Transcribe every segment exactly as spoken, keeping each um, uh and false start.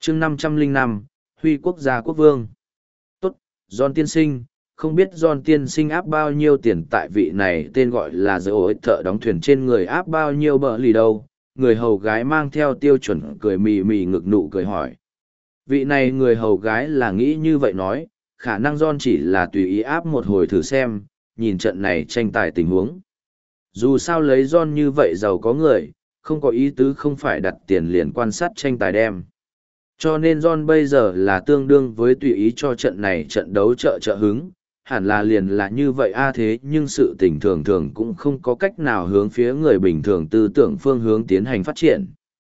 chương năm trăm lẻ năm, Huy quốc gia quốc vương. Tốt, John tiên sinh, không biết John tiên sinh áp bao nhiêu tiền tại vị này tên gọi là dỡ ổi thợ đóng thuyền trên người áp bao nhiêu bờ lì đâu. Người hầu gái mang theo tiêu chuẩn cười mì mì ngực nụ cười hỏi. Vị này người hầu gái là nghĩ như vậy nói, khả năng John chỉ là tùy ý áp một hồi thử xem, nhìn trận này tranh tài tình huống. Dù sao lấy John như vậy giàu có người, không có ý tứ không phải đặt tiền liền quan sát tranh tài đem. Cho nên John bây giờ là tương đương với tùy ý cho trận này trận đấu trợ trợ hứng, hẳn là liền là như vậy a thế nhưng sự tình thường thường cũng không có cách nào hướng phía người bình thường tư tưởng phương hướng tiến hành phát triển.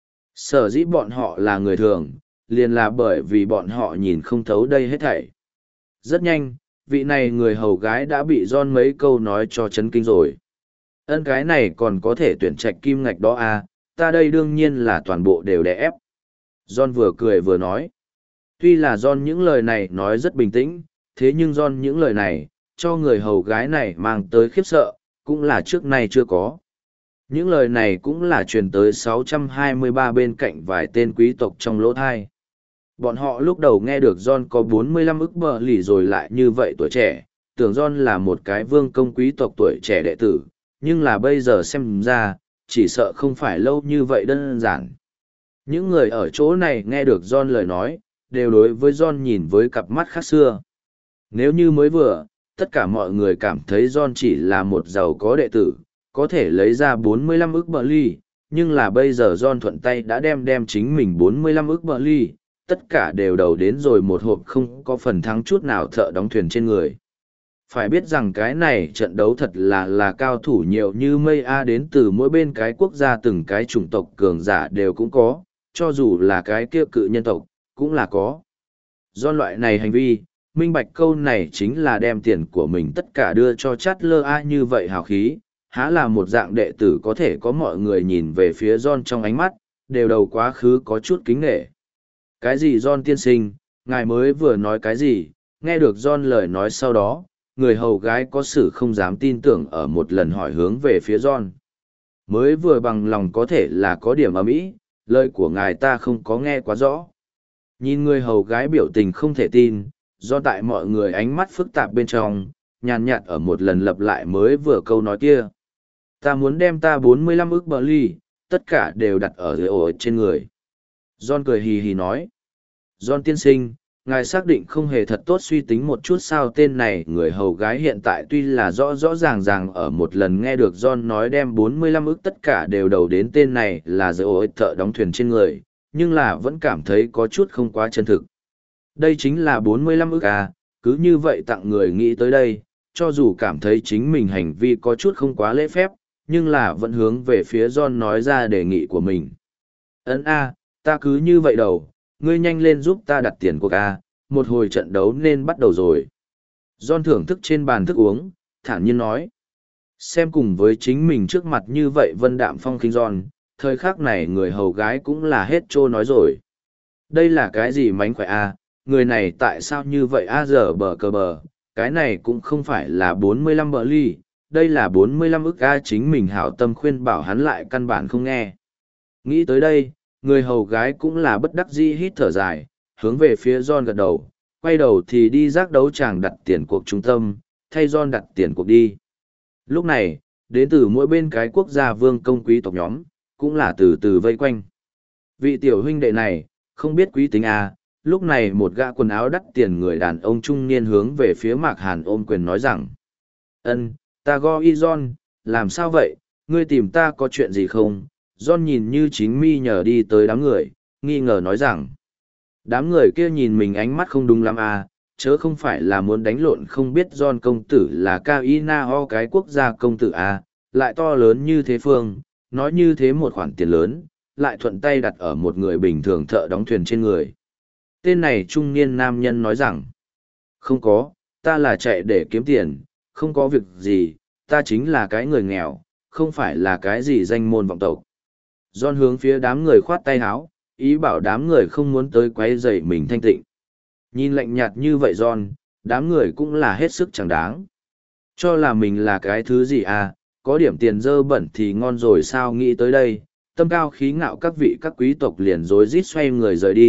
Sở dĩ bọn họ là người thường, liền là bởi vì bọn họ nhìn không thấu đây hết thảy. Rất nhanh, vị này người hầu gái đã bị John mấy câu nói cho chấn kinh rồi. Ân cái này còn có thể tuyển trạch kim ngạch đó à, ta đây đương nhiên là toàn bộ đều đè ép. John vừa cười vừa nói. Tuy là John những lời này nói rất bình tĩnh, thế nhưng John những lời này, cho người hầu gái này mang tới khiếp sợ, cũng là trước nay chưa có. Những lời này cũng là truyền tới sáu trăm hai mươi ba bên cạnh vài tên quý tộc trong lỗ thai. Bọn họ lúc đầu nghe được John có bốn mươi lăm ức bờ lì rồi lại như vậy tuổi trẻ, tưởng John là một cái vương công quý tộc tuổi trẻ đệ tử, nhưng là bây giờ xem ra, chỉ sợ không phải lâu như vậy đơn giản. Những người ở chỗ này nghe được John lời nói, đều đối với John nhìn với cặp mắt khác xưa. Nếu như mới vừa, tất cả mọi người cảm thấy John chỉ là một giàu có đệ tử, có thể lấy ra bốn mươi lăm ức bờ ly, nhưng là bây giờ John thuận tay đã đem đem chính mình bốn mươi lăm ức bờ ly, tất cả đều đầu đến rồi một hộp không có phần thắng chút nào thợ đóng thuyền trên người. Phải biết rằng cái này trận đấu thật là là cao thủ nhiều như mây A đến từ mỗi bên cái quốc gia từng cái chủng tộc cường giả đều cũng có, cho dù là cái kia cự nhân tộc, cũng là có. Do loại này hành vi, minh bạch câu này chính là đem tiền của mình tất cả đưa cho chát lơ A như vậy hào khí, há là một dạng đệ tử có thể có mọi người nhìn về phía John trong ánh mắt, đều đầu quá khứ có chút kính nể. Cái gì John tiên sinh, ngài mới vừa nói cái gì, nghe được John lời nói sau đó, người hầu gái có sự không dám tin tưởng ở một lần hỏi hướng về phía John. Mới vừa bằng lòng có thể là có điểm ầm ĩ, lời của ngài ta không có nghe quá rõ. Nhìn người hầu gái biểu tình không thể tin, do tại mọi người ánh mắt phức tạp bên trong, nhàn nhạt ở một lần lặp lại mới vừa câu nói kia. Ta muốn đem ta bốn mươi lăm ức bờ ly, tất cả đều đặt ở dưới ổ trên người. John cười hì hì nói. John tiên sinh, ngài xác định không hề thật tốt suy tính một chút sao tên này người hầu gái hiện tại tuy là rõ rõ ràng ràng ở một lần nghe được John nói đem bốn mươi lăm ức tất cả đều đầu đến tên này là dưới ổ thợ đóng thuyền trên người, nhưng là vẫn cảm thấy có chút không quá chân thực. Đây chính là bốn mươi lăm ức à, cứ như vậy tặng người nghĩ tới đây, cho dù cảm thấy chính mình hành vi có chút không quá lễ phép, nhưng là vẫn hướng về phía John nói ra đề nghị của mình. Ấn a, ta cứ như vậy đầu, ngươi nhanh lên giúp ta đặt tiền cuộc a, một hồi trận đấu nên bắt đầu rồi. John thưởng thức trên bàn thức uống, thản nhiên nói. Xem cùng với chính mình trước mặt như vậy vân đạm phong khinh John, thời khắc này người hầu gái cũng là hết trô nói rồi. Đây là cái gì mánh khỏe a, người này tại sao như vậy a giờ bờ cờ bờ, cái này cũng không phải là bốn mươi lăm bờ ly, đây là bốn mươi lăm ức a chính mình hảo tâm khuyên bảo hắn lại căn bản không nghe. Nghĩ tới đây, người hầu gái cũng là bất đắc dĩ hít thở dài, hướng về phía John gật đầu, quay đầu thì đi giác đấu tràng đặt tiền cuộc trung tâm, thay John đặt tiền cuộc đi. Lúc này, đến từ mỗi bên cái quốc gia vương công quý tộc nhóm, cũng là từ từ vây quanh. Vị tiểu huynh đệ này, không biết quý tính à, lúc này một gã quần áo đắt tiền người đàn ông trung niên hướng về phía Mạc Hàn ôm quyền nói rằng, ân, ta go y John, làm sao vậy, ngươi tìm ta có chuyện gì không? John nhìn như chính mi nhờ đi tới đám người, nghi ngờ nói rằng, đám người kia nhìn mình ánh mắt không đúng lắm à, chớ không phải là muốn đánh lộn không biết John công tử là Cao Y Na Ho cái quốc gia công tử à, lại to lớn như thế phương, nói như thế một khoản tiền lớn, lại thuận tay đặt ở một người bình thường thợ đóng thuyền trên người. Tên này trung niên nam nhân nói rằng, không có, ta là chạy để kiếm tiền, không có việc gì, ta chính là cái người nghèo, không phải là cái gì danh môn vọng tộc. John hướng phía đám người khoát tay háo, ý bảo đám người không muốn tới quấy rầy mình thanh tịnh. Nhìn lạnh nhạt như vậy John, đám người cũng là hết sức chẳng đáng. Cho là mình là cái thứ gì à, có điểm tiền dơ bẩn thì ngon rồi sao nghĩ tới đây, tâm cao khí ngạo các vị các quý tộc liền rối rít xoay người rời đi,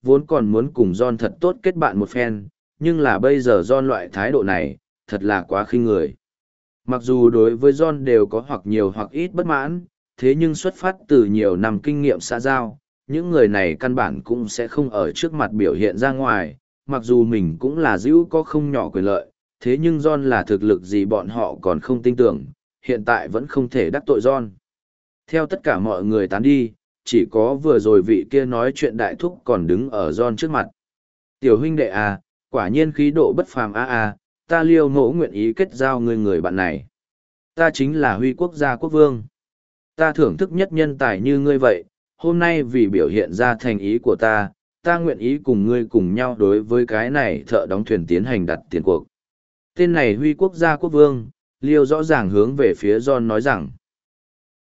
vốn còn muốn cùng John thật tốt kết bạn một phen, nhưng là bây giờ John loại thái độ này, thật là quá khinh người. Mặc dù đối với John đều có hoặc nhiều hoặc ít bất mãn, thế nhưng xuất phát từ nhiều năm kinh nghiệm xã giao, những người này căn bản cũng sẽ không ở trước mặt biểu hiện ra ngoài, mặc dù mình cũng là dữ có không nhỏ quyền lợi, thế nhưng John là thực lực gì bọn họ còn không tin tưởng, hiện tại vẫn không thể đắc tội John. Theo tất cả mọi người tán đi, chỉ có vừa rồi vị kia nói chuyện đại thúc còn đứng ở John trước mặt. Tiểu huynh đệ à, quả nhiên khí độ bất phàm a a, ta liêu ngỗ nguyện ý kết giao người người bạn này. Ta chính là Huy quốc gia quốc vương. Ta thưởng thức nhất nhân tài như ngươi vậy, hôm nay vì biểu hiện ra thành ý của ta, ta nguyện ý cùng ngươi cùng nhau đối với cái này thợ đóng thuyền tiến hành đặt tiền cuộc. Tên này Huy quốc gia quốc vương, liêu rõ ràng hướng về phía John nói rằng,